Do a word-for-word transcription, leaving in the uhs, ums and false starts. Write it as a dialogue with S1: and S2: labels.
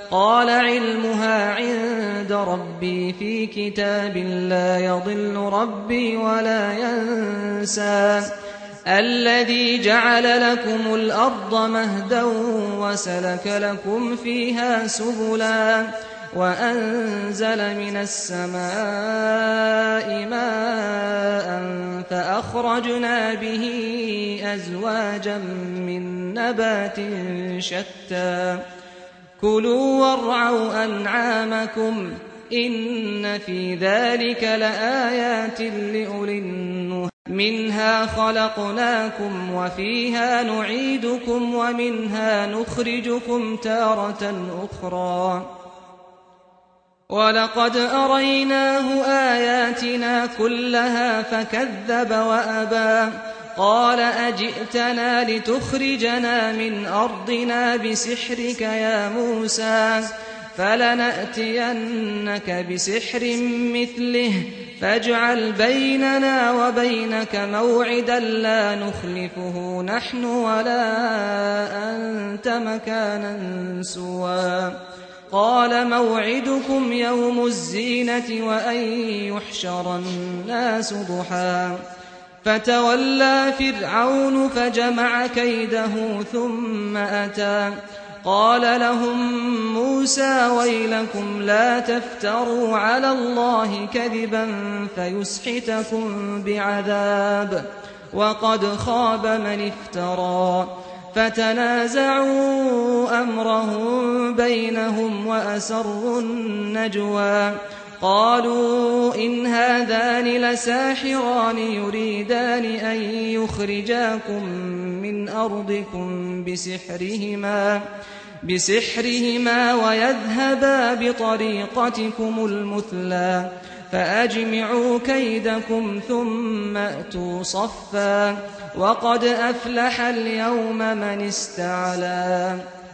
S1: قال علمها عند ربي في كتاب لا يضل ربي ولا ينسى الذي جعل لكم الأرض مهدا وسلك لكم فيها سبلا وأنزل من السماء ماء فأخرجنا به أزواجا من نبات شتى كلوا وارعوا أنعامكم إن في ذلك لآيات لأولي النهى منها خلقناكم وفيها نعيدكم ومنها نخرجكم تارة أخرى ولقد أريناه آياتنا كلها فكذب وأبى قال أجئتنا لتخرجنا من أرضنا بسحرك يا موسى فلنأتينك بسحر مثله فاجعل بيننا وبينك موعدا لا نخلفه نحن ولا أنت مكانا سوى قال موعدكم يوم الزينة وأن يحشر الناس ضحى فتولى فرعون فجمع كيده ثم أتى قال لهم موسى ويلكم لا تفتروا على الله كذبا فيسحتكم بعذاب وقد خاب من افترى فتنازعوا أمرهم بينهم وأسروا النجوى قالوا إن هذان لساحران يريدان أن يخرجاكم من أرضكم بسحرهما بسحرهما ويذهبا بطريقتكم المثلى فأجمعوا كيدكم ثم أتوا صفا وقد أفلح اليوم من استعلى